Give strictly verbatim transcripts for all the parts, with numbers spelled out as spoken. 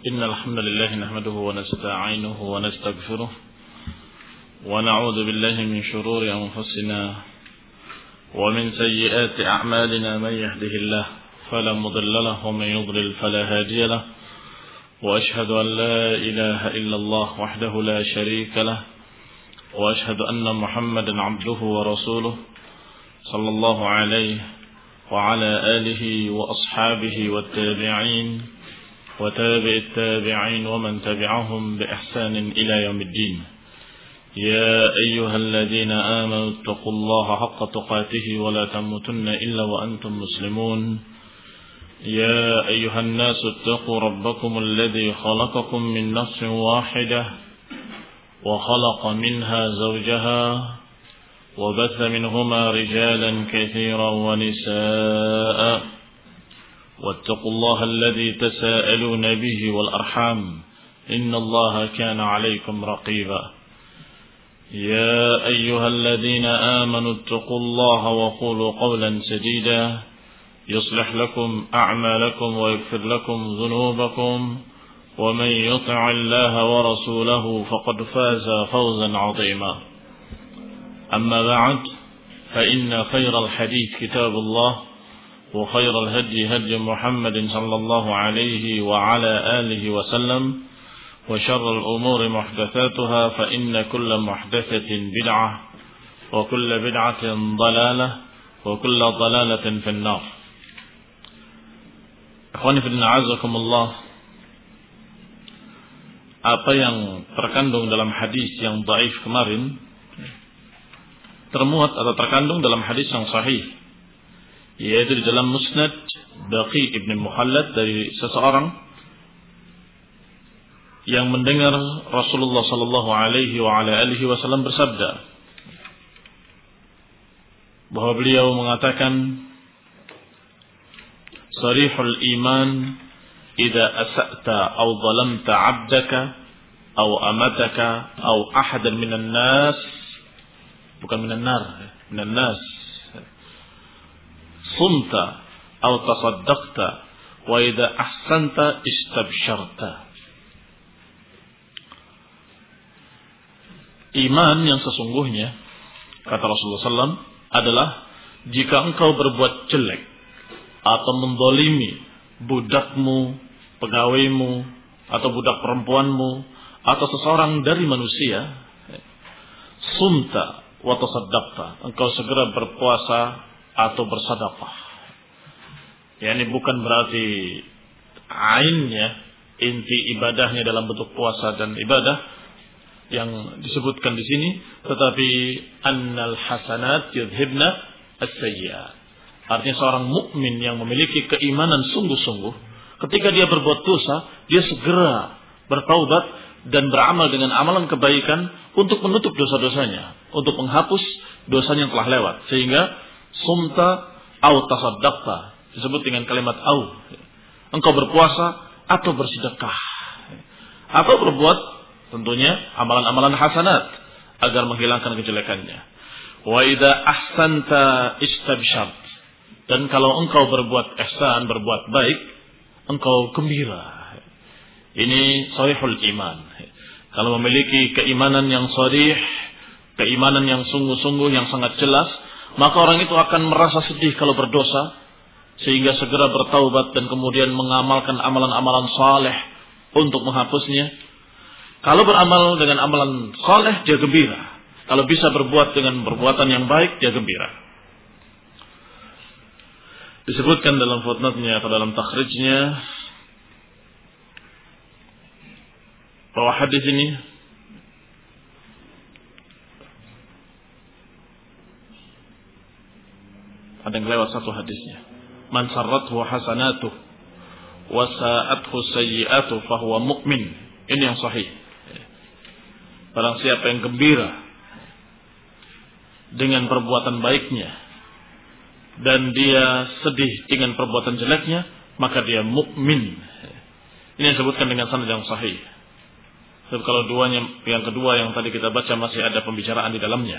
إن الحمد لله نحمده ونستعينه ونستغفره ونعوذ بالله من شرور أنفسنا ومن سيئات أعمالنا من يهده الله فلا مضل له ومن يضلل فلا هادي له وأشهد أن لا إله إلا الله وحده لا شريك له وأشهد أن محمدا عبده ورسوله صلى الله عليه وعلى آله وأصحابه والتابعين وتابع التابعين ومن تبعهم بإحسان إلى يوم الدين. يا أيها الذين آمنوا اتقوا الله حق تقاته ولا تموتن إلا وأنتم مسلمون. يا أيها الناس اتقوا ربكم الذي خلقكم من نفس واحدة وخلق منها زوجها وبث منهما رجالا كثيرا ونساء واتقوا الله الذي تساءلون به والأرحام إن الله كان عليكم رقيبا. يا أيها الذين آمنوا اتقوا الله وقولوا قولا سديدا يصلح لكم أعمالكم ويغفر لكم ذنوبكم ومن يطع الله ورسوله فقد فاز فوزا عظيما. أما بعد فإن خير الحديث كتاب الله وخير الهدي هدي محمد صلى الله عليه وعلى آله وسلم وشر الأمور محدثاتها فإن كل محدثة بدعة وكل بدعة ضلالة وكل ضلالة في النار. Akhwani fillah azakumullah, apa yang terkandung dalam hadis yang dhaif kemarin termuat atau terkandung dalam hadis yang sahih, yaitu di dalam Musnad Baqi ibn Muhallad dari seseorang yang mendengar Rasulullah sallallahu alaihi wa ala alihi wasallam bersabda bahwa beliau mengatakan, sarihul iman idza asa'ta aw zalamta 'abdaka aw amataka aw ahadan minan nas, bukan minan nar, minan nas, sumta aw tasaddaqta wa idza ahsanta istabsyarta. Iman yang sesungguhnya, kata Rasulullah sallallahu alaihi wasallam, adalah jika engkau berbuat jelek atau mendolimi budakmu, pegawaimu, atau budak perempuanmu, atau seseorang dari manusia, sumta wa tasaddaqta, engkau segera berpuasa atau bersedekah. Ya, ini bukan berarti ainnya, inti ibadahnya dalam bentuk puasa dan ibadah yang disebutkan di sini, tetapi annal hasanat yudhibna as-sayyi'at. Artinya seorang mukmin yang memiliki keimanan sungguh-sungguh, ketika dia berbuat dosa, dia segera bertaubat dan beramal dengan amalan kebaikan untuk menutup dosa-dosanya, untuk menghapus dosanya yang telah lewat. Sehingga sumta au tasaddaqta disebut dengan kalimat au. Engkau berpuasa atau bersedekah, atau berbuat tentunya amalan-amalan hasanat agar menghilangkan kejelekannya. Wa idza ahsanta istabsyart, dan kalau engkau berbuat ihsan, berbuat baik, engkau gembira. Ini sahihul iman. Kalau memiliki keimanan yang sharih, keimanan yang sungguh-sungguh, yang sangat jelas, maka orang itu akan merasa sedih kalau berdosa, sehingga segera bertaubat dan kemudian mengamalkan amalan-amalan saleh untuk menghapusnya. Kalau beramal dengan amalan saleh, dia gembira. Kalau bisa berbuat dengan perbuatan yang baik, dia gembira. Disebutkan dalam footnote-nya atau dalam takhrijnya bahwa hadis ini ada yang lewat satu hadisnya. Man sarrathu hasanatuh wa sa'athu sayyi'atuh fahuwa mu'min. Ini yang sahih. Barang siapa yang gembira dengan perbuatan baiknya dan dia sedih dengan perbuatan jeleknya, maka dia mukmin. Ini yang disebutkan dengan sanad yang sahih. Sebab kalau duanya, yang kedua yang tadi kita baca masih ada pembicaraan di dalamnya.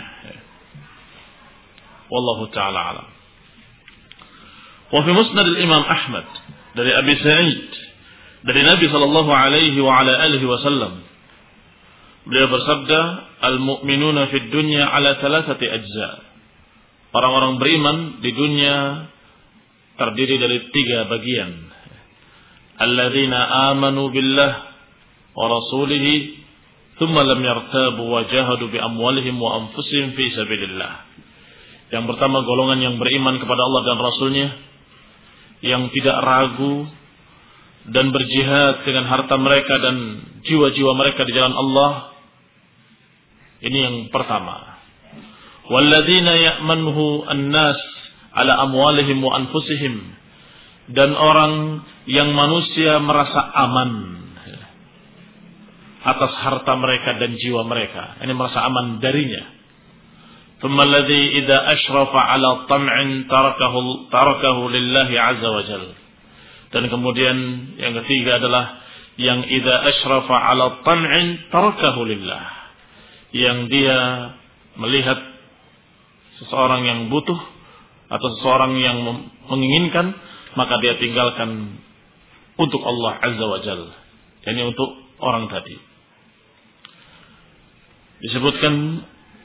Wallahu ta'ala alam. Wa fi musnad al-Imam Ahmad dari Abi Sa'id Dari Nabi sallallahu alaihi wa ala alihi wasallam, beliau bersabda, "Al-mu'minuna fid dunya ala thalathati ajza." Orang-orang beriman di dunia terdiri dari tiga bagian. Alladzina amanu billah wa rasulihi thumma lam yartabu wa jahadu bi amwalihim wa anfusihim fi sabilillah. Yang pertama, golongan yang beriman kepada Allah dan Rasulnya, yang tidak ragu dan berjihad dengan harta mereka dan jiwa-jiwa mereka di jalan Allah. Ini yang pertama. Walladzina ya'manuhu an-nas ala amwalihim wa anfusihim. Dan orang yang manusia merasa aman atas harta mereka dan jiwa mereka. Ini merasa aman darinya. Thumma alladhi idza ashrafa ala tam'in tarakahu tarakahu lillahi azza wa jalla. Dan kemudian yang ketiga adalah yang idza ashrafa ala tam'in tarakahu lillah. Yang dia melihat seseorang yang butuh atau seseorang yang menginginkan, maka dia tinggalkan untuk Allah azza wa jalla. Yani untuk orang tadi. Disebutkan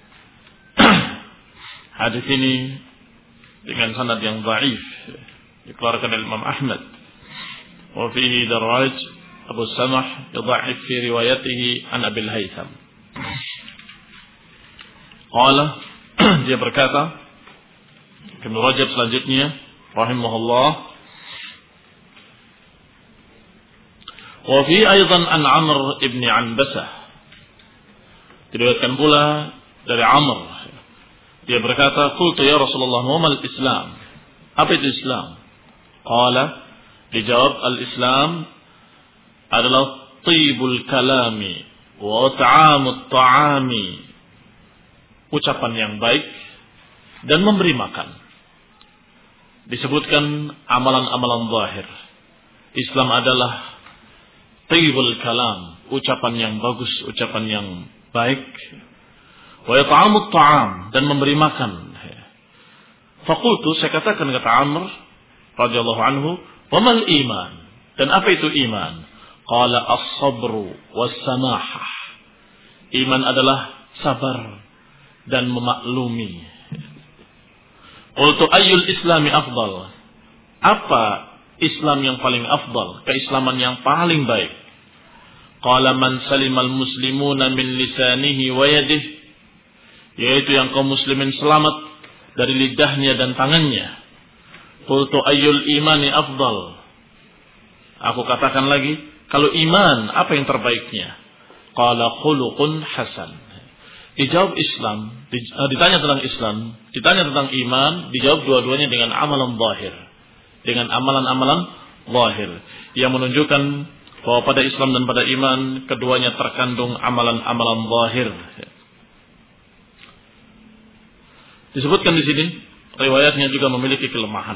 hadis ini dengan sanad yang dhaif, dikeluarkan oleh Imam Ahmad. Wa fihi daraj Abu Samah yudha'if fi riwayatihi an Abil Haytham. Qala, dia berkata, Ibnu Rajab selanjutnya rahimahullah, wa fi aidan an Amr ibn Anbasah. Diriwayatkan pula dari Amr. Dia berkata, "Qultu ya Rasulullah, ma mal Islam?" Apa itu Islam? Qala, dijawab, al-Islam adalah tibul kalami wa ta'amut ta'ami. Ucapan yang baik dan memberi makan. Disebutkan amalan-amalan zahir. Islam adalah tibul kalam, ucapan yang bagus, ucapan yang baik. Wa yata'amut ta'am, dan memberi makan. Faqultu, saya katakan kata Amr radhiyallahu anhu, wa mal iman? Dan apa itu iman? Qala as-sabru was-samahah. Iman adalah sabar dan memaklumi. Qultu ayyul islami afdal? Apa Islam yang paling afdal? Keislaman yang paling baik? Qala man salimal muslimuna min lisanihi wa yadihi. Yaitu yang kaum muslimin selamat dari lidahnya dan tangannya. Qultu ayyul imani afdal? Aku katakan lagi, kalau iman apa yang terbaiknya? Qala khuluqun hasan. Dijawab Islam, ditanya tentang Islam, ditanya tentang iman, dijawab dua-duanya dengan amalan zahir. Dengan amalan-amalan zahir yang menunjukkan bahwa pada Islam dan pada iman keduanya terkandung amalan-amalan zahir. Disebutkan di sini, riwayatnya juga memiliki kelemahan.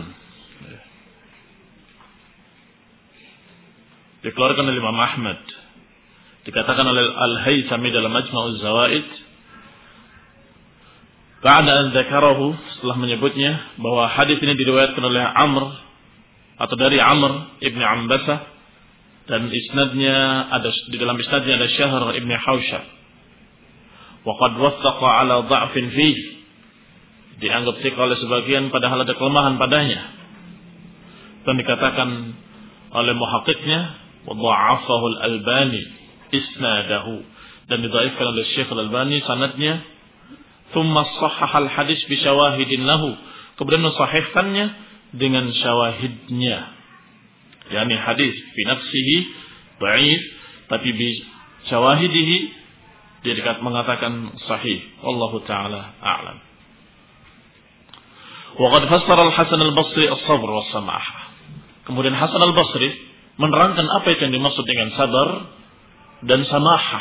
Dikeluarkan oleh Imam Ahmad. Dikatakan oleh Al-Haythami dalam Majma'uz Zawaid, ba'da an dzakarahu, setelah menyebutnya bahwa hadis ini diriwayatkan oleh Amr atau dari Amr ibn Ambasah, dan isnadnya ada di dalam isnadnya ada Syahr ibn Hawshab. Wa qad wassaqa ala dha'fin fihi. Dianggap sih oleh sebagian padahal ada kelemahan padanya. Dan dikatakan oleh muhaqqiqnya, wadha'afahu al-Albani isnadahu, dan didhaifkan oleh Syekh Al-Albani sanadnya. Thumma sahhaha al-hadis bi syawahidin lahu, kemudian mensahihkannya dengan syawahidnya. Yani hadis fi nafsihi dhaif, tapi bi syawahidihi dia dekat mengatakan sahih. Wallahu taala a'lam. Waqad fassara Al-Hasan Al-Basri as-sabr was-samahah. Kemudian Hasan Al-Basri menerangkan apa yang dimaksud dengan sabar dan samahah.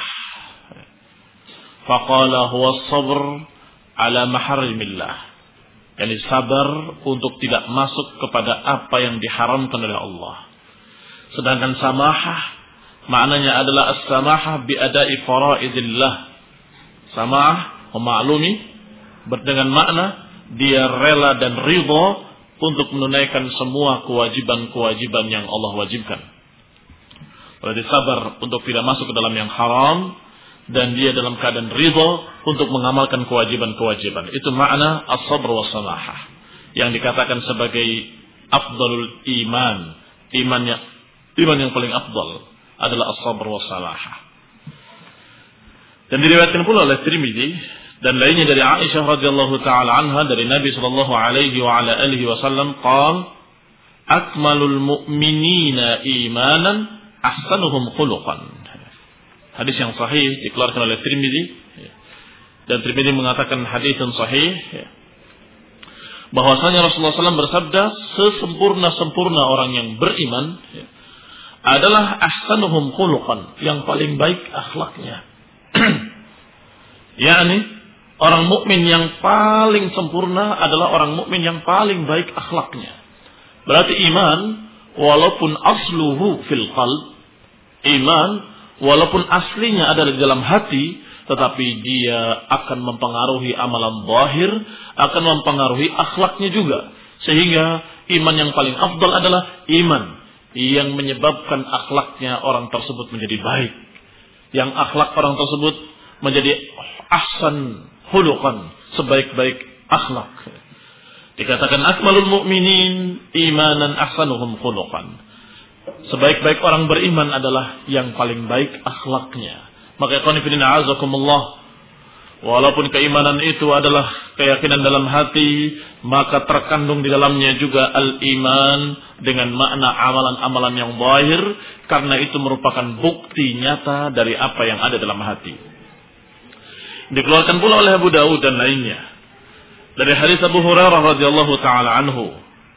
Faqala huwa as-sabr ala maharimillah. Yani sabar untuk tidak masuk kepada apa yang diharamkan oleh Allah. Sedangkan samahah maknanya adalah as-samahah bi ada'i faraidillah. Samahah memaklumi dengan makna dia rela dan ridha untuk menunaikan semua kewajiban-kewajiban yang Allah wajibkan. berarti sabar untuk tidak masuk ke dalam yang haram, dan dia dalam keadaan ridha untuk mengamalkan kewajiban-kewajiban. Itu makna as-sabr wa salahah, yang dikatakan sebagai afdalul iman. Iman yang, iman yang paling afdal adalah as-sabr wa salahah. Dan diriwayatkan pula oleh Tirmidzi dan lainnya dari Aisyah radhiyallahu taala anha dari Nabi sallallahu alaihi wa ala alihi wasallam qala akmalul mu'minina imanan ahsanuhum khuluqan. Hadis yang sahih dikeluarkan oleh Tirmidzi, dan Tirmidzi mengatakan hadis yang sahih bahwasanya Rasulullah sallallahu alaihi wasallam bersabda, sesempurna-sempurna orang yang beriman adalah ahsanuhum khuluqan, yang paling baik akhlaknya. yakni orang mukmin yang paling sempurna adalah orang mukmin yang paling baik akhlaknya. Berarti iman walaupun asluhu fil qalb, iman walaupun aslinya ada di dalam hati, tetapi dia akan mempengaruhi amalan zahir, akan mempengaruhi akhlaknya juga. Sehingga iman yang paling afdal adalah iman yang menyebabkan akhlaknya orang tersebut menjadi baik, yang akhlak orang tersebut menjadi ahsan khuluqan, sebaik-baik akhlak. Dikatakan akmalul mu'minin imanan ahsanuhum khuluqan. Sebaik-baik orang beriman adalah yang paling baik akhlaknya. Maka ikhwan fillah azakumullah, walaupun keimanan itu adalah keyakinan dalam hati, maka terkandung di dalamnya juga al-iman dengan makna amalan-amalan yang zahir, karena itu merupakan bukti nyata dari apa yang ada dalam hati. Dikeluarkan pula oleh Abu Dawud dan lainnya dari hadis Abu Hurairah radhiyallahu taala anhu.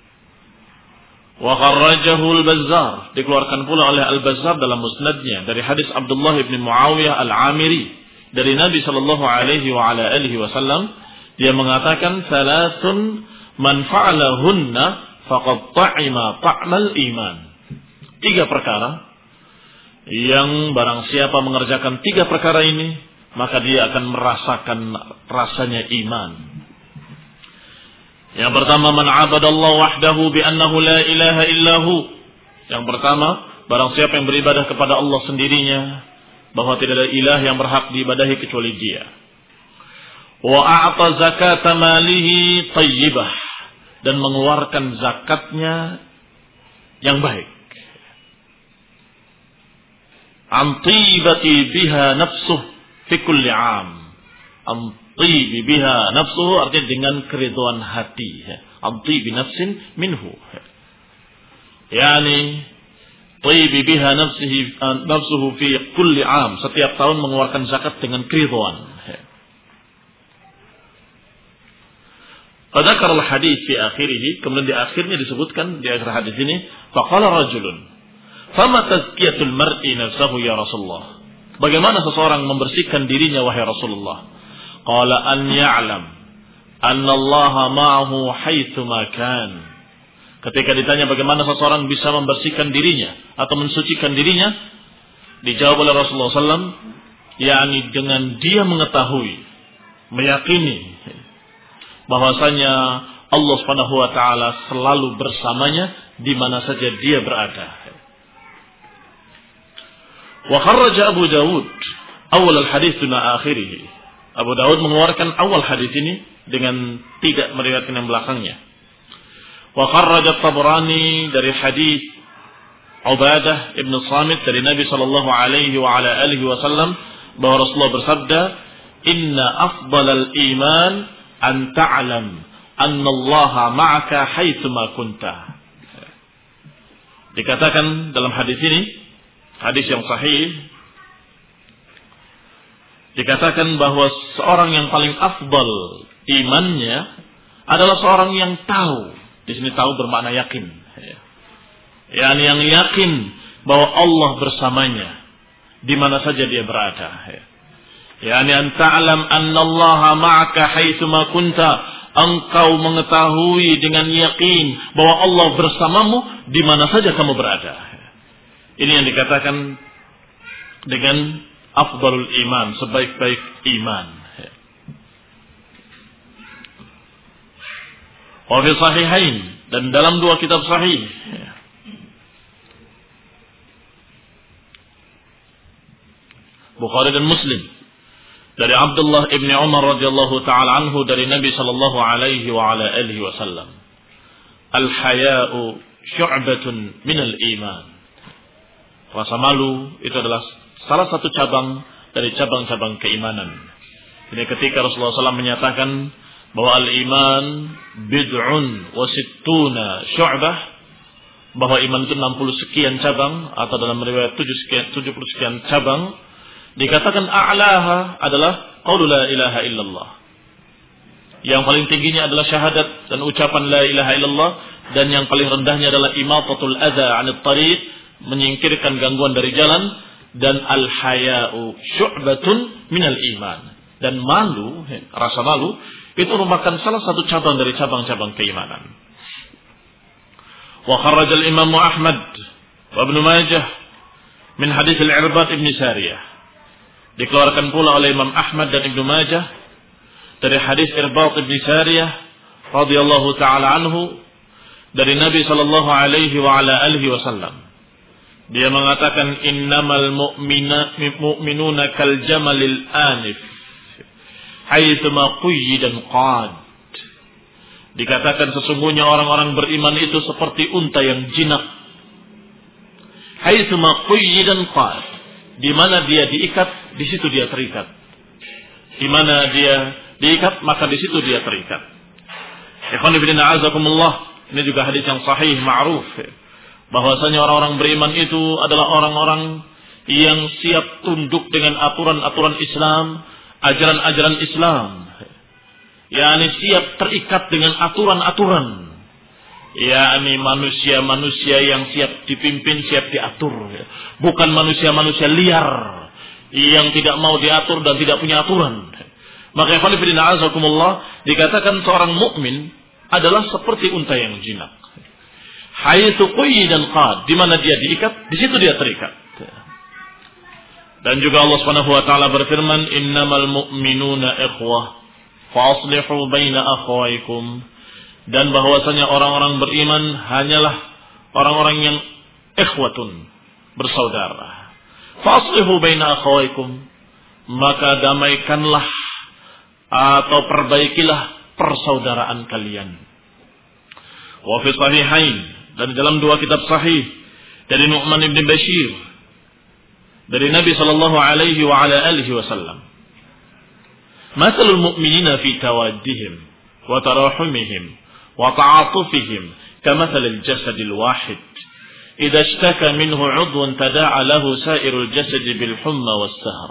Wa kharrajahu al-Bazzar, dikeluarkan pula oleh Al-Bazzar dalam musnadnya dari hadis Abdullah bin Muawiyah Al-Amiri dari Nabi sallallahu alaihi wa ala alihi wasallam, dia mengatakan salasun man fa'alahunna faqad ta'ima ta'mal iman. Tiga perkara yang barang siapa mengerjakan tiga perkara ini, maka dia akan merasakan rasanya iman. Yang pertama, man 'abadallaha wahdahu bi annahu la ilaha illahu. Yang pertama, barang siapa yang beribadah kepada Allah sendirinya, bahwa tidak ada ilah yang berhak diibadahi kecuali Dia. Wa a'ta zakata malihi thayyibah, dan mengeluarkan zakatnya yang baik. An tibati biha nafsuh fi kulli 'am. An tibi biha nafsuhu artinya dengan keridhaan hati. An tibi nafsin minhu. Yani tibi biha nafsihi nafsuhu fi kulli 'am, setiap tahun mengeluarkan zakat dengan keridhaan. Fadzakar al-hadits fi akhirih, kemudian di akhirnya disebutkan di akhir hadis ini, faqala rajulun, fama tazkiyatul mar'i nafsahu ya Rasulullah? Bagaimana seseorang membersihkan dirinya wahai Rasulullah? Qala an ya'lam anna Allah ma'ahu haitsu ma kan. Ketika ditanya bagaimana seseorang bisa membersihkan dirinya atau mensucikan dirinya, dijawab oleh Rasulullah sallallahu alaihi wasallam, yakni dengan dia mengetahui, meyakini bahwasanya Allah Subhanahu wa taala selalu bersamanya di mana saja dia berada. Wa kharraja Abu Dawud awal al-hadits duna akhirih. Abu Dawud mengeluarkan awal hadis ini dengan tidak meriwayatkan yang belakangnya. Wa kharraja Tabrani dari hadis Ubadah ibn Samit dari Nabi sallallahu alaihi wa ala alihi wasallam bahwa Rasulullah bersabda, "Inna afdalal iman an ta'lam anna Allah ma'aka haitsu ma kunta." Dikatakan dalam hadis ini, hadis yang sahih, dikatakan bahwa seorang yang paling afdal imannya adalah seorang yang tahu. Di sini tahu bermakna yakin. Yani yang yakin bahwa Allah bersamanya di mana saja dia berada. Yani an ta'lam anna Allah ma'aka haitsu ma kunta. Engkau mengetahui dengan yakin bahwa Allah bersamamu di mana saja kamu berada. Ini yang dikatakan dengan afdalul iman, sebaik-baik iman. Wa fi sahihain, dan dalam dua kitab sahih Bukhari dan Muslim, dari Abdullah ibni Umar radhiyallahu taala anhu dari Nabi sallallahu alaihi wa ala alihi wasallam, al-haya'u syu'batun minal iman. Rasa malu itu adalah salah satu cabang dari cabang-cabang keimanan. Ini ketika Rasulullah sallallahu alaihi wasallam menyatakan bahwa al-iman bid'un wa sittuna syu'bah, bahwa iman itu enam puluh sekian cabang, atau dalam riwayat tujuh puluh sekian cabang. Dikatakan a'laha adalah qaulu la ilaha illallah. Yang paling tingginya adalah syahadat dan ucapan la ilaha illallah, dan yang paling rendahnya adalah imatatul adza 'anil tariq, menyingkirkan gangguan dari jalan, dan al-haya'u syu'batun minal iman. Dan malu, rasa malu itu merupakan salah satu cabang dari cabang-cabang keimanan. Wa kharraj al-Imam Ahmad wa Ibnu Majah min hadits al-Irbad ibn Sariyah. Dikeluarkan pula oleh Imam Ahmad dan Ibnu Majah dari hadis Irbad ibn Sariyah radhiyallahu taala anhu dari Nabi sallallahu alaihi wa ala alihi wasallam. Dia mengatakan innamal mu'mina mu'minuna kal jamalil anif haitsu ma quyyidan qad. Dikatakan sesungguhnya orang-orang beriman itu seperti unta yang jinak. Haitsu ma quyyidan qad. Di mana dia diikat, di situ dia terikat. Di mana dia diikat, maka di situ dia terikat. Ikhwan fillah azakumullah, ini juga hadis yang sahih ma'ruf, bahwasanya orang-orang beriman itu adalah orang-orang yang siap tunduk dengan aturan-aturan Islam, ajaran-ajaran Islam. yakni siap terikat dengan aturan-aturan. Yakni manusia-manusia yang siap dipimpin, siap diatur. Bukan manusia-manusia liar yang tidak mau diatur dan tidak punya aturan. Maka ikhwan fillah azakumullah, dikatakan seorang mukmin adalah seperti unta yang jinak. Haitsu quyyidan qad, di mana dia diikat, di situ dia terikat. Dan juga Allah Subhanahu wa taala berfirman, "Innamal mu'minuna ikhwah, fa aslihu baina akhawaykum." Dan bahwasanya orang-orang beriman hanyalah orang-orang yang ikhwatun, bersaudara. Fa aslihu baina akhawaykum, maka damaikanlah atau perbaikilah persaudaraan kalian. Wa fi sahihain, dan dalam dua kitab sahih dari Nu'man ibn Bashir dari Nabi sallallahu alaihi wa ala alihi wasallam, "Matsalul mu'minina fi tawaddihim wa tarahumihim wa ta'atufihim kamatsalil jasadil wahid idza ishtaka minhu 'udwun tada'a lahu sa'irul jasadi bil humma was sahr."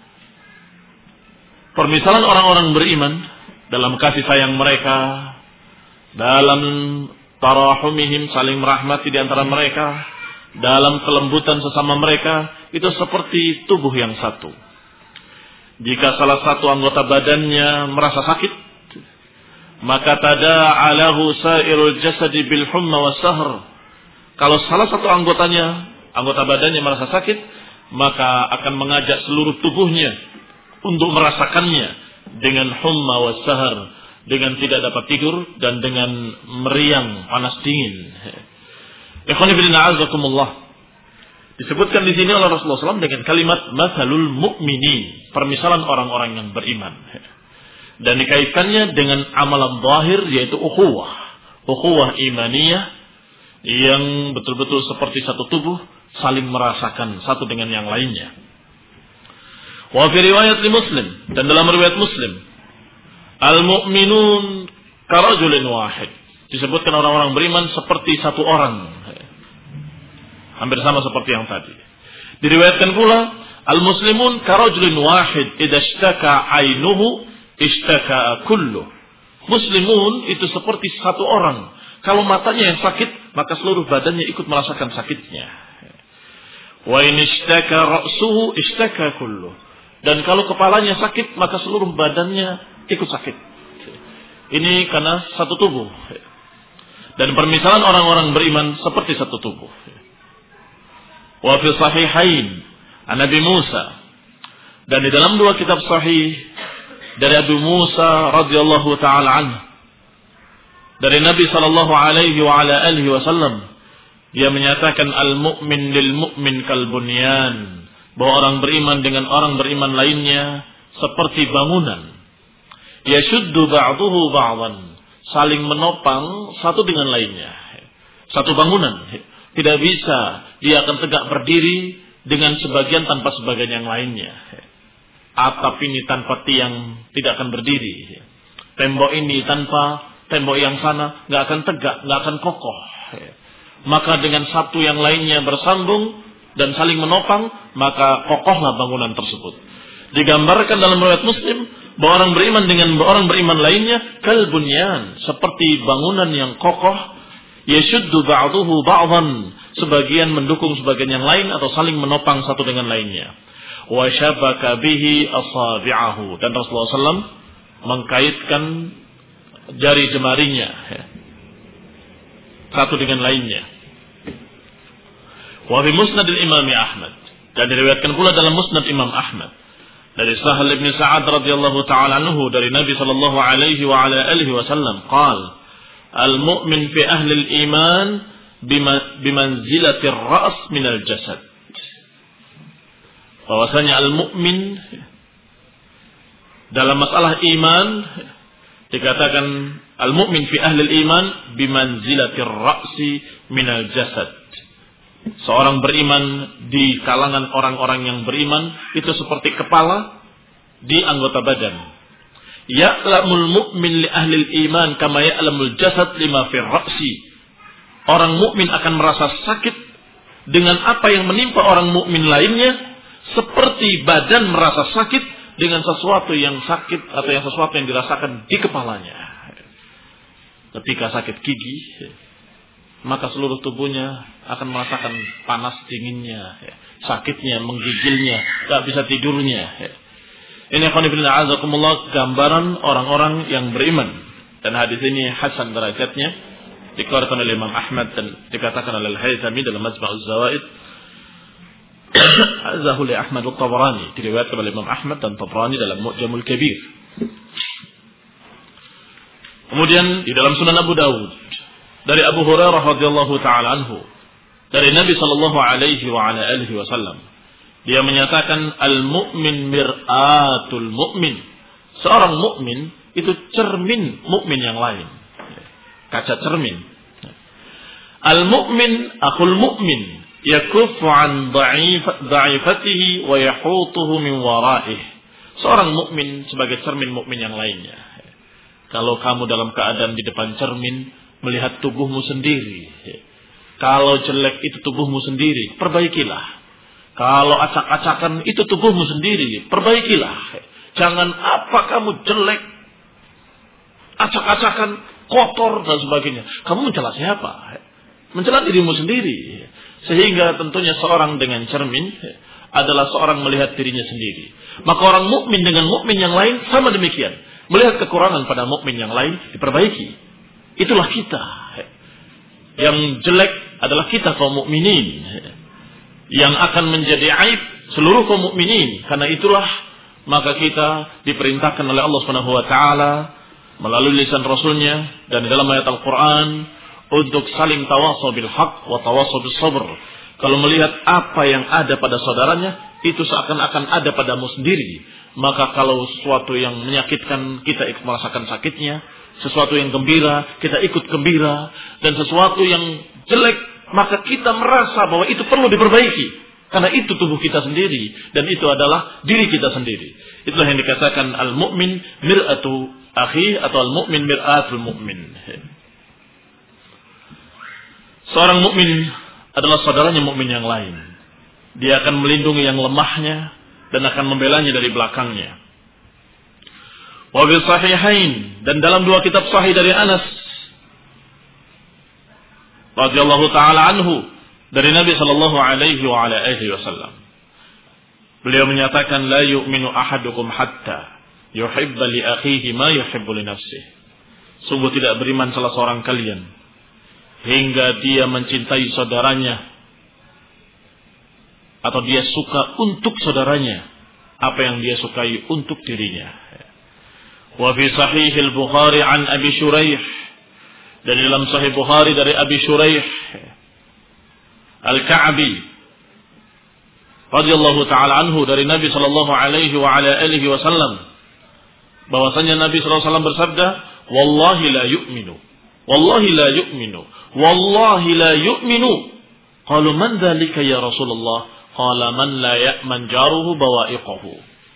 Permisalan orang-orang beriman dalam kasih sayang mereka, dalam tarahumihim, saling merahmati di antara mereka, dalam kelembutan sesama mereka, itu seperti tubuh yang satu. Jika salah satu anggota badannya merasa sakit, maka tada'a lahu sa'irul jasadi bil humma was sahr. Kalau salah satu anggotanya, anggota badannya merasa sakit, maka akan mengajak seluruh tubuhnya untuk merasakannya dengan humma was sahr, dengan tidak dapat tidur dan dengan meriang panas dingin. Ikhwan fillah a'azakumullah. Disebutkan di sini oleh Rasulullah shallallahu alaihi wasallam dengan kalimat matsalul mu'minin, permisalan orang-orang yang beriman. Dan dikaitkannya dengan amalan zahir, yaitu ukhuwah, ukhuwah imaniyah yang betul-betul seperti satu tubuh, saling merasakan satu dengan yang lainnya. Wa fi riwayat Muslim, dan dalam riwayat Muslim, al-mu'minun karajulin wahid, disebutkan orang-orang beriman seperti satu orang, hampir sama seperti yang tadi. Diriwayatkan pula, al-muslimun karajulin wahid idza ishtaka 'ainuhu ishtaka kullu. Muslimun itu seperti satu orang, kalau matanya yang sakit, maka seluruh badannya ikut merasakan sakitnya. Wa in ishtaka ra'suhu ishtaka kullu. Dan kalau kepalanya sakit, maka seluruh badannya ikut sakit. Ini karena satu tubuh. Dan permisalan orang-orang beriman seperti satu tubuh. Wa fi sahihain an Nabi Musa, dan di dalam dua kitab sahih dari Abu Musa radhiyallahu taala anhu, dari Nabi sallallahu alaihi wa ala alihi wasallam, dia menyatakan al-mu'min lil mu'min kal bunyan bahwa orang beriman dengan orang beriman lainnya seperti bangunan. Yashuddu ba'duhu ba'dan, saling menopang satu dengan lainnya. Satu bangunan tidak bisa dia akan tegak berdiri dengan sebagian tanpa sebagian yang lainnya. Atap ini tanpa tiang tidak akan berdiri. Tembok ini tanpa tembok yang sana nggak akan tegak, nggak akan kokoh. Maka dengan satu yang lainnya bersambung dan saling menopang, maka kokohlah bangunan tersebut. Digambarkan dalam riwayat Muslim bahwa orang beriman dengan orang beriman lainnya kal bunyan, seperti bangunan yang kokoh. Yashuddu ba'duhu ba'dan, sebagian mendukung sebagian yang lain atau saling menopang satu dengan lainnya. Wa syabaka bihi asabi'ahu, dan Rasulullah sallallahu alaihi wasallam mengkaitkan jari jemarinya satu dengan lainnya. Wa fi musnad al-Imam Ahmad, dan diriwayatkan pula dalam musnad Imam Ahmad dari Sahal bin Sa'ad radhiyallahu ta'ala anhu dari Nabi sallallahu alaihi wa ala alihi wasallam qala al-mu'min fi ahli al-iman bimanzilati ar-ra's min al-jasad. Bahwasanya al-mu'min dalam masalah iman dikatakan al-mu'min fi ahli al-iman bimanzilati ar-ra'si min al-jasad. Seorang beriman di kalangan orang-orang yang beriman itu seperti kepala di anggota badan. Ya'lamul mu'min li ahli al-iman kama ya'lamul jasad lima fi ar-ra'si. Orang mukmin akan merasa sakit dengan apa yang menimpa orang mukmin lainnya, seperti badan merasa sakit dengan sesuatu yang sakit atau yang sesuatu yang dirasakan di kepalanya. Ketika sakit gigi, maka seluruh tubuhnya akan merasakan panas dinginnya, sakitnya, menggigilnya, tak bisa tidurnya. Ini khonibina azakumullah, gambaran orang-orang yang beriman. Dan hadis ini hasan derajatnya, dikeluarkan oleh Imam Ahmad dan dikatakan oleh Al-Haythami dalam Majma'uz Zawaid. Azahu li Ahmad al-Tabrani, diriwayatkan oleh Imam Ahmad dan Tabrani dalam Mu'jamul Kabir. Kemudian di dalam Sunan Abu Dawud dari Abu Hurairah radhiyallahu taala anhu dari Nabi sallallahu alaihi wa ala alihi wasallam, dia menyatakan al-mu'min mir'atul mu'min. Seorang mukmin itu cermin mukmin yang lain. Kaca cermin. Al-mu'min akhul mu'min yakuffu an dha'ifatihi wa yahutuhu min wara'ih. Seorang mukmin sebagai cermin mukmin yang lainnya. Kalau kamu dalam keadaan di depan cermin melihat tubuhmu sendiri, kalau jelek itu tubuhmu sendiri, perbaikilah. Kalau acak-acakan itu tubuhmu sendiri, perbaikilah. Jangan apa kamu jelek, acak-acakan, kotor dan sebagainya. Kamu mencela siapa? Mencela dirimu sendiri. Sehingga tentunya seorang dengan cermin adalah seorang melihat dirinya sendiri. Maka orang mukmin dengan mukmin yang lain sama demikian. Melihat kekurangan pada mukmin yang lain diperbaiki. Itulah kita. Yang jelek adalah kita kaum mukminin. Yang akan menjadi aib seluruh kaum mukminin. Karena itulah maka kita diperintahkan oleh Allah Subhanahu wa taala melalui lisan Rasulnya dan di dalam ayat Al-Quran untuk saling tawasau bil haq wa tawasau bis sabr. Kalau melihat apa yang ada pada saudaranya, itu seakan-akan ada padamu sendiri. Maka kalau sesuatu yang menyakitkan, kita ikut merasakan sakitnya. Sesuatu yang gembira, kita ikut gembira. Dan sesuatu yang jelek, maka kita merasa bahwa itu perlu diperbaiki. Karena itu tubuh kita sendiri. Dan itu adalah diri kita sendiri. Itulah yang dikatakan al-mu'min mir'atu akhi atau al-mu'min mir'atul mu'min. Seorang mukmin adalah saudaranya mukmin yang lain. Dia akan melindungi yang lemahnya dan akan membelanya dari belakangnya. Wa bi sahihain, dan dalam dua kitab sahih dari Anas radhiyallahu taala anhu dari Nabi sallallahu alaihi wa ala alihi wasallam. Beliau menyatakan la yu'minu ahadukum hatta yuhibba li akhihi ma yuhibbu li nafsihi. Sungguh tidak beriman salah seorang kalian hingga dia mencintai saudaranya atau dia suka untuk saudaranya apa yang dia sukai untuk dirinya. Wa fi sahih al-Bukhari an Abi Shuraih, dan dalam sahih Bukhari dari Abi Shuraih Al-Ka'bi radhiyallahu taala anhu dari Nabi sallallahu alaihi wa ala alihi wasallam bahwasanya Nabi sallallahu alaihi wasallam bersabda, "Wallahi la yu'minu. Wallahi la yu'minu. Wallahi la yu'minu." Qalu man dzalika ya Rasulullah? Qala man la ya'man jaruhu bawa'iqahu.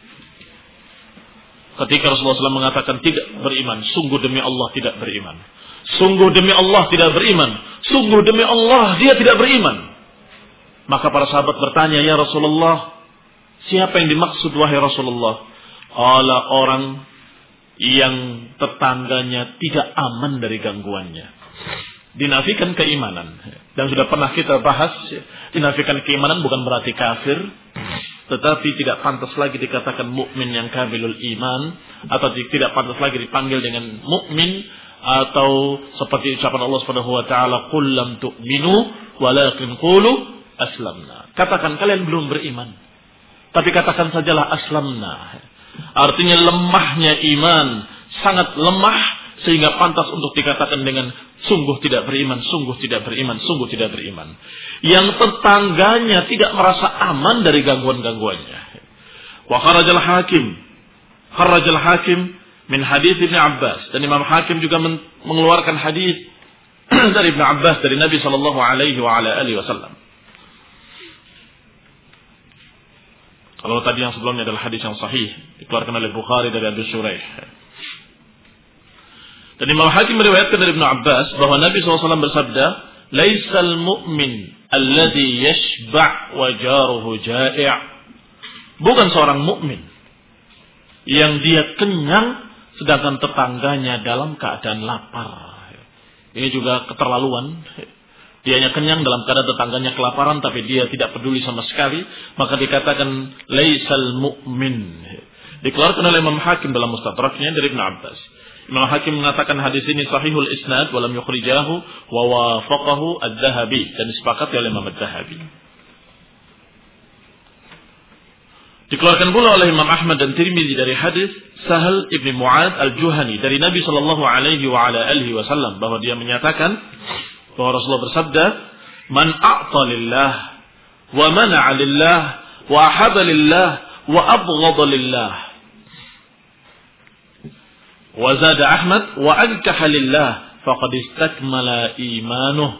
Ketika Rasulullah shallallahu alaihi wasallam mengatakan tidak beriman, sungguh demi Allah tidak beriman. Sungguh demi Allah tidak beriman. Sungguh demi Allah dia tidak beriman. Maka para sahabat bertanya, ya Rasulullah, siapa yang dimaksud wahai Rasulullah? Qala orang yang tetangganya tidak aman dari gangguannya. Dinafikan keimanan. Dan sudah pernah kita bahas, dinafikan keimanan bukan berarti kafir, tetapi tidak pantas lagi dikatakan mukmin yang kamilul iman, atau tidak pantas lagi dipanggil dengan mukmin, atau seperti ucapan Allah Subhanahu wa taala, "Qul lam tu'minu walakin qulu aslamna." Katakan kalian belum beriman, tapi katakan sajalah aslamna. Artinya lemahnya iman, sangat lemah sehingga pantas untuk dikatakan dengan sungguh tidak beriman, sungguh tidak beriman, sungguh tidak beriman. Yang tetangganya tidak merasa aman dari gangguan-gangguannya. Wa kharajal hakim, kharajal hakim min hadis Ibnu Abbas, dan Imam Hakim juga mengeluarkan hadis dari Ibnu Abbas dari Nabi sallallahu alaihi wa ala alihi wasallam. Kalau tadi yang sebelumnya adalah hadis yang sahih dikeluarkan oleh Bukhari dari Abu Shuraih. Dan Imam Hakim meriwayatkan dari Ibnu Abbas bahwa Nabi sallallahu alaihi wasallam bersabda, "Laisal mu'min alladhi yashba' wa jaruhu ja'i'." Bukan seorang mukmin yang dia kenyang sedangkan tetangganya dalam keadaan lapar. Ini juga keterlaluan. Dianya kenyang dalam keadaan tetangganya kelaparan, tapi dia tidak peduli sama sekali. Maka dikatakan laisal mu'min. Dikeluarkan oleh Imam Hakim dalam Mustadraknya dari Ibnu Abbas. Imam Hakim mengatakan hadis ini sahihul isnad walam yukhrijahu wa wafaqahu ad-Dhahabi, dan disepakati oleh Imam ad-Dhahabi. Dikeluarkan pula oleh Imam Ahmad dan Tirmidzi dari hadis Sahal ibn Mu'ad al-Juhani dari Nabi sallallahu alaihi wa ala alihi wasallam bahwa dia menyatakan bahwa Rasulullah bersabda, "Man a'ta lillah wa mana'a lillah wa ahaba lillah wa abghada lillah." Wa zada Ahmad wa ankaha lillah faqad istakmala imanuh.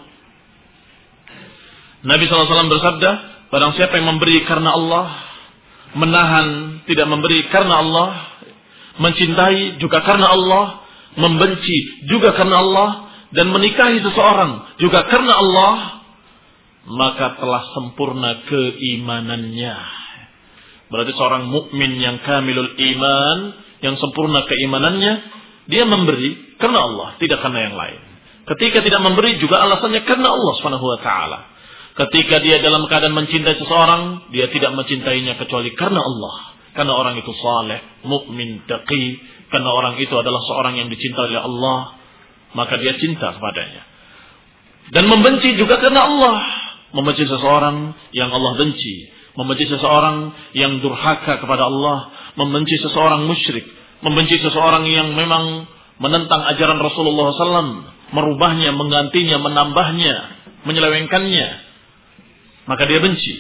Nabi sallallahu alaihi wasallam bersabda, barang siapa yang memberi karena Allah, menahan tidak memberi karena Allah, mencintai juga karena Allah, membenci juga karena Allah, dan menikahi seseorang juga karena Allah, maka telah sempurna keimanannya. Berarti seorang mukmin yang kamilul iman, yang sempurna keimanannya, dia memberi karena Allah, tidak karena yang lain. Ketika tidak memberi juga alasannya karena Allah Subhanahu wa taala. Ketika dia dalam keadaan mencintai seseorang, dia tidak mencintainya kecuali karena Allah. Karena orang itu saleh, mukmin, taqi, karena orang itu adalah seorang yang dicintai oleh Allah, maka dia cinta kepadanya. Dan membenci juga karena Allah. Membenci seseorang yang Allah benci, membenci seseorang yang durhaka kepada Allah, membenci seseorang musyrik, membenci seseorang yang memang menentang ajaran Rasulullah sallallahu alaihi wasallam, merubahnya, menggantinya, menambahnya, menyelewengkannya, maka dia benci.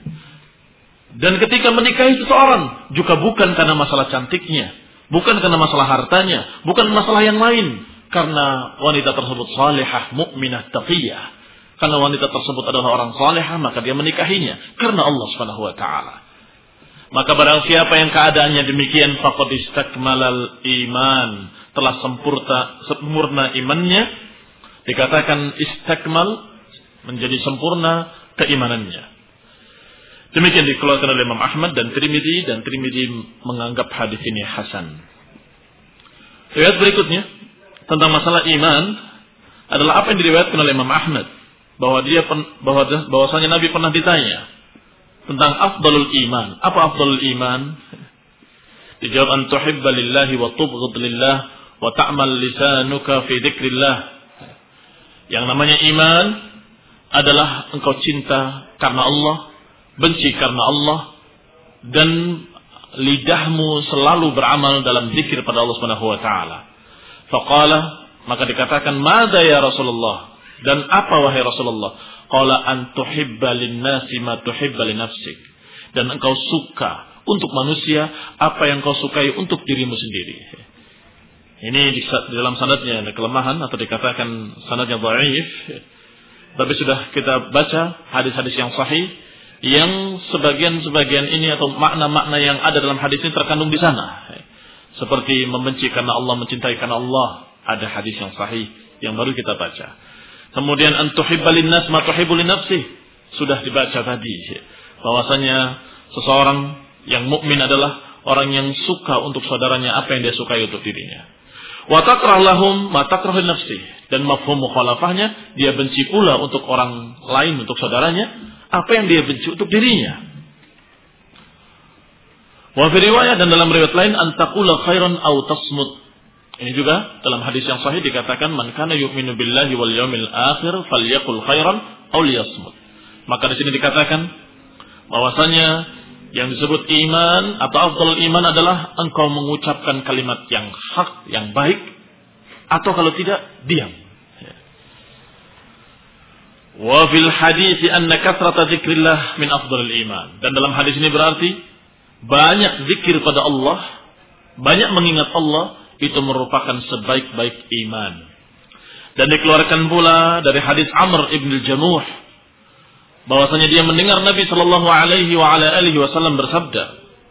Dan ketika menikahi seseorang juga bukan karena masalah cantiknya, bukan karena masalah hartanya, bukan masalah yang lain, karena wanita tersebut salihah, mukminah, taqiyah. Karena wanita tersebut adalah orang salihah, maka dia menikahinya karena Allah Subhanahu wa taala. Maka barang siapa yang keadaannya demikian, faqad istakmalal iman, telah sempurna sempurna imannya. Dikatakan istakmal, menjadi sempurna keimanannya. Demikian dikeluarkan oleh Imam Ahmad dan Tirmidzi, dan Tirmidzi menganggap hadis ini hasan. Riwayat berikutnya tentang masalah iman adalah apa yang diriwayatkan oleh Imam Ahmad, bahwa dia bahwa bahwasanya Nabi pernah ditanya tentang afdalul iman. Apa afdalul iman? Dijawab, an tuhibba lillahi wa tubghid lillah wa ta'mal lisanuka fi dzikrillah. Yang namanya iman adalah engkau cinta karena Allah, benci karena Allah, dan lidahmu selalu beramal dalam zikir pada Allah Subhanahu wa taala. Faqala, maka dikatakan, "Madza ya Rasulullah?" Dan apa wahai Rasulullah? Qala an tuhibba lin-nasi ma tuhibba li nafsik. dan engkau suka untuk manusia apa yang kau sukai untuk dirimu sendiri. Ini di dalam sanadnya ada kelemahan atau dikatakan sanadnya dhaif. Tapi sudah kita baca hadis-hadis yang sahih yang sebagian-sebagian ini atau makna-makna yang ada dalam hadis ini terkandung di sana. Seperti membenci karena Allah, mencintai karena Allah. Ada hadis yang sahih yang baru kita baca. Kemudian antuhibba linnas ma tuhibbu li nafsih. Sudah dibaca tadi bahwasanya seseorang yang mukmin adalah orang yang suka untuk saudaranya apa yang dia sukai untuk dirinya. Wa takrah lahum ma takrah li nafsih. Dan mafhum mukhalafahnya, dia benci pula untuk orang lain, untuk saudaranya apa yang dia benci untuk dirinya. Wa fi riwayat, dan dalam riwayat lain, antaqula khairan aw tasmut. Ini juga dalam hadis yang sahih dikatakan man kana yu'minu billahi wal yawmil akhir falyaqul khairan aw liyasmut. Maka di sini dikatakan bahwasanya yang disebut iman atau afdhalul iman adalah engkau mengucapkan kalimat yang hak, yang baik, atau kalau tidak diam. Wa fil hadits anna kathrata dzikrillah min afdhalil iman. Dan dalam hadis ini berarti banyak zikir pada Allah, banyak mengingat Allah itu merupakan sebaik-baik iman. Dan dikeluarkan pula dari hadis Amr ibn al-Jamuh bahwasanya dia mendengar Nabi sallallahu alaihi wa ala alihi wasallam bersabda,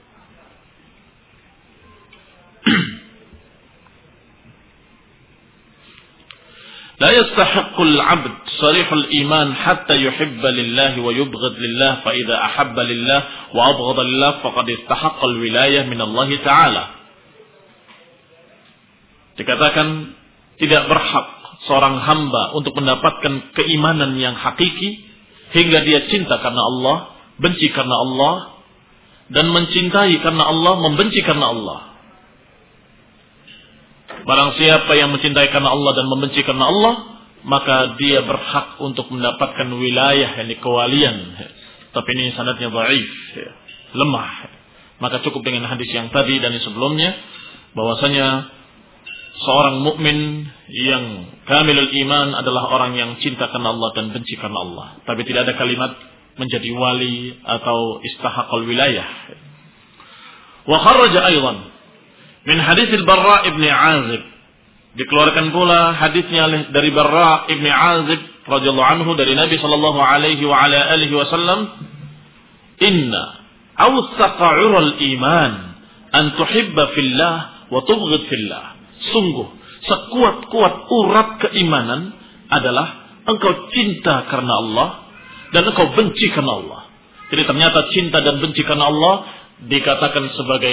la yastahiqqul 'abd sarihul iman hatta yuhibba lillahi wa yubghid lillah, fa idza ahabba lillah wa abghada lillah faqad istahaqqal wilayah min Allah taala. Dikatakan tidak berhak seorang hamba untuk mendapatkan keimanan yang hakiki hingga dia cinta karena Allah, benci karena Allah, dan mencintai karena Allah, membenci karena Allah. Barang siapa yang mencintai karena Allah dan membenci karena Allah, maka dia berhak untuk mendapatkan wilayah, yakni kewalian. Tapi ini sanadnya dhaif, lemah. Maka cukup dengan hadis yang tadi dan yang sebelumnya, bahwasanya seorang mukmin yang kamilul iman adalah orang yang cinta karena Allah dan benci karena Allah. Tapi tidak ada kalimat menjadi wali atau istahaqal wilayah. Wa kharraja aidan min hadits al-Barra ibn Azib. Dikeluarkan pula hadisnya dari Barra ibn Azib radhiyallahu anhu dari Nabi sallallahu alaihi wa ala alihi wasallam, inna awsaqa 'ural iman an tuhibba fillah wa tubghid fillah. Sungguh sekuat-kuat urat keimanan adalah engkau cinta karena Allah dan engkau benci karena Allah. Jadi ternyata cinta dan benci karena Allah dikatakan sebagai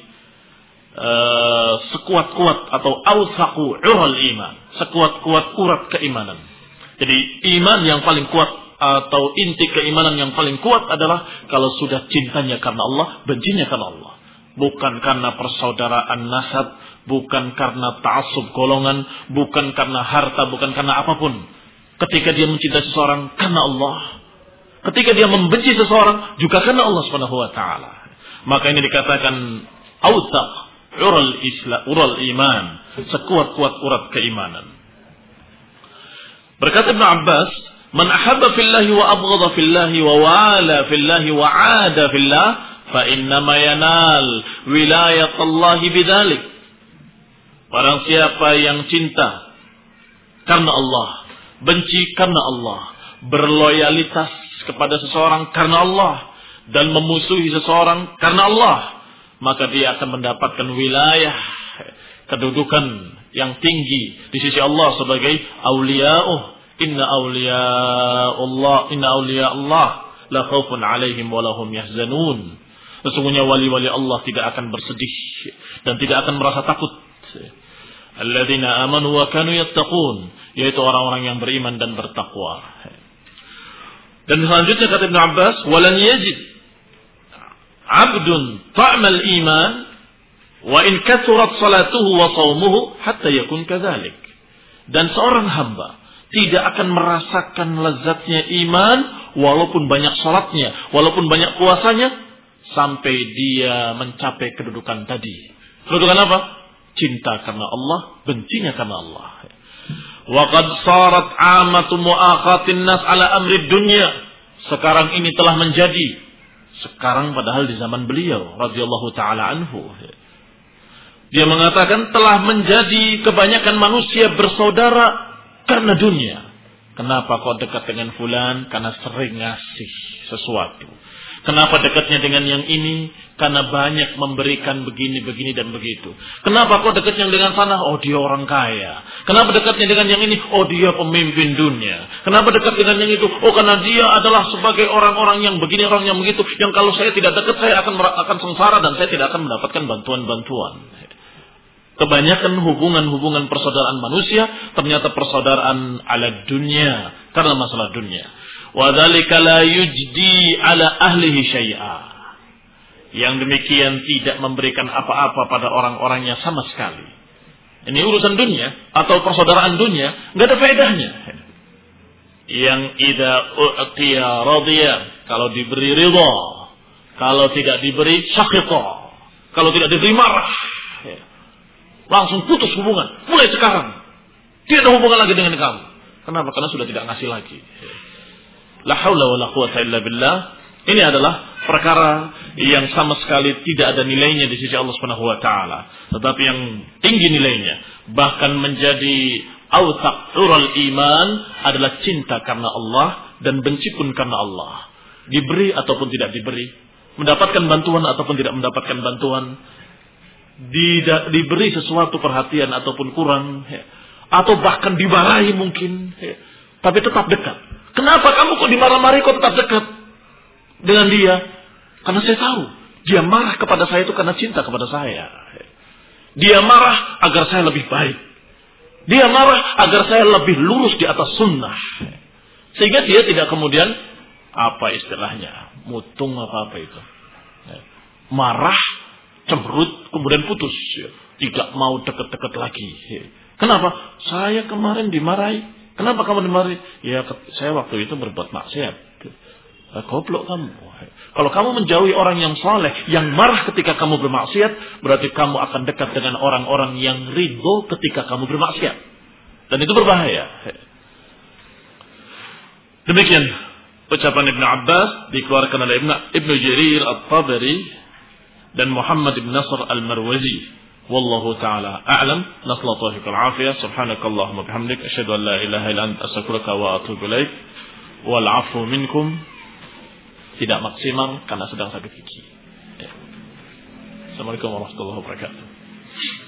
uh, sekuat-kuat atau awsaqu 'ural iman, sekuat-kuat urat keimanan. Jadi iman yang paling kuat atau inti keimanan yang paling kuat adalah kalau sudah cintanya karena Allah, bencinya karena Allah. Bukan karena persaudaraan nasab, bukan karena ta'assub golongan, bukan karena harta, bukan karena apapun. Ketika dia mencintai seseorang karena Allah, ketika dia membenci seseorang juga karena Allah Subhanahu wa taala. Maka ini dikatakan awsaq ural islam, ural iman, sekuat-kuat urat keimanan. Berkata Ibnu Abbas, man ahabba fillahi wa abghadha fillahi wa wala fillahi wa 'ada fillah fa innama yanal wilayatallahi bidzalik. Barang siapa yang cinta karena Allah, benci karena Allah, berloyalitas kepada seseorang karena Allah, dan memusuhi seseorang karena Allah, maka dia akan mendapatkan wilayah, kedudukan yang tinggi di sisi Allah sebagai awliya'uh. Inna awliya'ullah, inna awliya'allah la khaufun 'alaihim wa lahum yahzanun. Sesungguhnya wali-wali Allah tidak akan bersedih dan tidak akan merasa takut. Alladzina amanu wa kanu yattaqun, yaitu orang-orang yang beriman dan bertakwa. Dan selanjutnya kata Ibnu Abbas, walan yajid 'abdun ta'mal iman wa in kathurat salatuhu wa shaumuhu hatta yakun kadzalik. Dan seorang hamba tidak akan merasakan lezatnya iman walaupun banyak salatnya, walaupun banyak puasanya, sampai dia mencapai kedudukan tadi. Kedudukan apa? Cinta karena Allah, bencinya karena Allah. Wa qad sarat 'amatu mu'aqatin nas 'ala amri dunya. Sekarang ini telah menjadi Sekarang padahal di zaman beliau radhiyallahu taala anhu, dia mengatakan telah menjadi kebanyakan manusia bersaudara karena dunia. Kenapa kok dekat dengan fulan? Karena sering ngasih sesuatu. Kenapa dekatnya dengan yang ini? Karena banyak memberikan begini, begini, dan begitu. Kenapa kok dekatnya dengan sana? Oh, dia orang kaya. Kenapa dekatnya dengan yang ini? Oh, dia pemimpin dunia. Kenapa dekat dengan yang itu? Oh, karena dia adalah sebagai orang-orang yang begini, orang yang begitu. Yang kalau saya tidak dekat, saya akan akan sengsara dan saya tidak akan mendapatkan bantuan-bantuan. Kebanyakan hubungan-hubungan persaudaraan manusia ternyata persaudaraan ala dunia, karena masalah dunia. Wa dzalika la yujdi ala ahlihi syai'a. Yang demikian tidak memberikan apa-apa pada orang-orangnya sama sekali. Ini urusan dunia atau persaudaraan dunia, enggak ada faedahnya. Yang idza u'tiya radiya, kalau diberi ridha, kalau tidak diberi sakhita, kalau tidak diberi marah. Langsung putus hubungan. Mulai sekarang. Tidak ada hubungan lagi dengan kamu. Kenapa? Karena sudah tidak ngasih lagi. La haula wa la quwata illa billah. Ini adalah perkara yang sama sekali tidak ada nilainya di sisi Allah Subhanahu wa taala. Tetapi yang tinggi nilainya, bahkan menjadi awsaq urul iman, adalah cinta karena Allah dan benci pun karena Allah. Diberi ataupun tidak diberi, mendapatkan bantuan ataupun tidak mendapatkan bantuan, Di, diberi sesuatu perhatian ataupun kurang, ya, atau bahkan dimarahi mungkin, ya, tapi tetap dekat. Kenapa kamu kok dimarah-marahi kok tetap dekat dengan dia? Karena saya tahu dia marah kepada saya itu karena cinta kepada saya. Dia marah agar saya lebih baik. Dia marah agar saya lebih lurus di atas sunnah. Sehingga dia tidak kemudian, apa istilahnya, mutung apa-apa itu, marah, cemberut, kemudian putus. Tidak mau dekat-dekat lagi. Kenapa? Saya kemarin dimarahi. Kenapa kamu dimarahi? Ya, saya waktu itu berbuat maksiat. Goblok kamu. Kalau kamu menjauhi orang yang saleh, yang marah ketika kamu bermaksiat, berarti kamu akan dekat dengan orang-orang yang ridho ketika kamu bermaksiat. Dan itu berbahaya. Demikian ucapan Ibn Abbas dikeluarkan oleh Ibn Jarir At-Tabari dan Muhammad bin Nasr Al-Marwazi. Wallahu taala a'lam. Nasallahu al-afiyah. Subhanakallahumma bihamdik asyhadu an la ilaha illa anta astaghfiruka wa atubu ilaik. Wal 'afwu minkum. Tidak maksimal karena sedang sakit gigi. Assalamualaikum warahmatullahi wabarakatuh.